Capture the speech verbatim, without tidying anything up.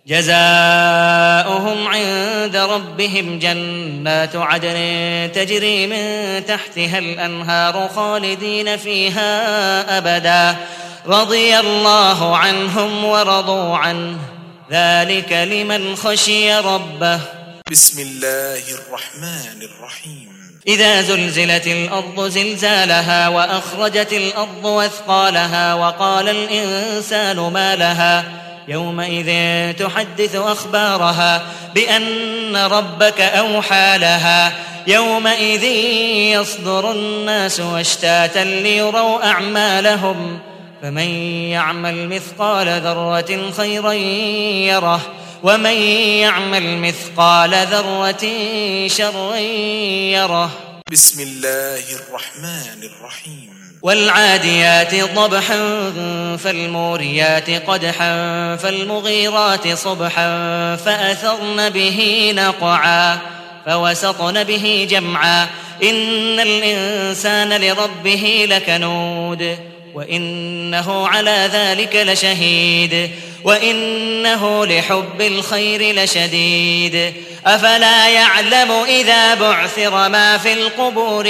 جزاؤهم عند ربهم جنات عدن تجري من تحتها الأنهار خالدين فيها أبدا رضي الله عنهم ورضوا عنه ذلك لمن خشي ربه. بسم الله الرحمن الرحيم. إذا زلزلت الأرض زلزالها وأخرجت الأرض أثقالها وقال الإنسان ما لها يومئذ تحدث أخبارها بأن ربك أوحى لها يومئذ يصدر الناس أشتاتا ليروا أعمالهم فمن يعمل مثقال ذرة خيرا يره ومن يعمل مثقال ذرة شرا يره. بسم الله الرحمن الرحيم. والعاديات ضبحا فالموريات قدحا فالمغيرات صبحا فأثرن به نقعا فوسطن به جمعا إن الإنسان لربه لكنود وإنه على ذلك لشهيد وإنه لحب الخير لشديد أفلا يعلم إذا بعثر ما في القبور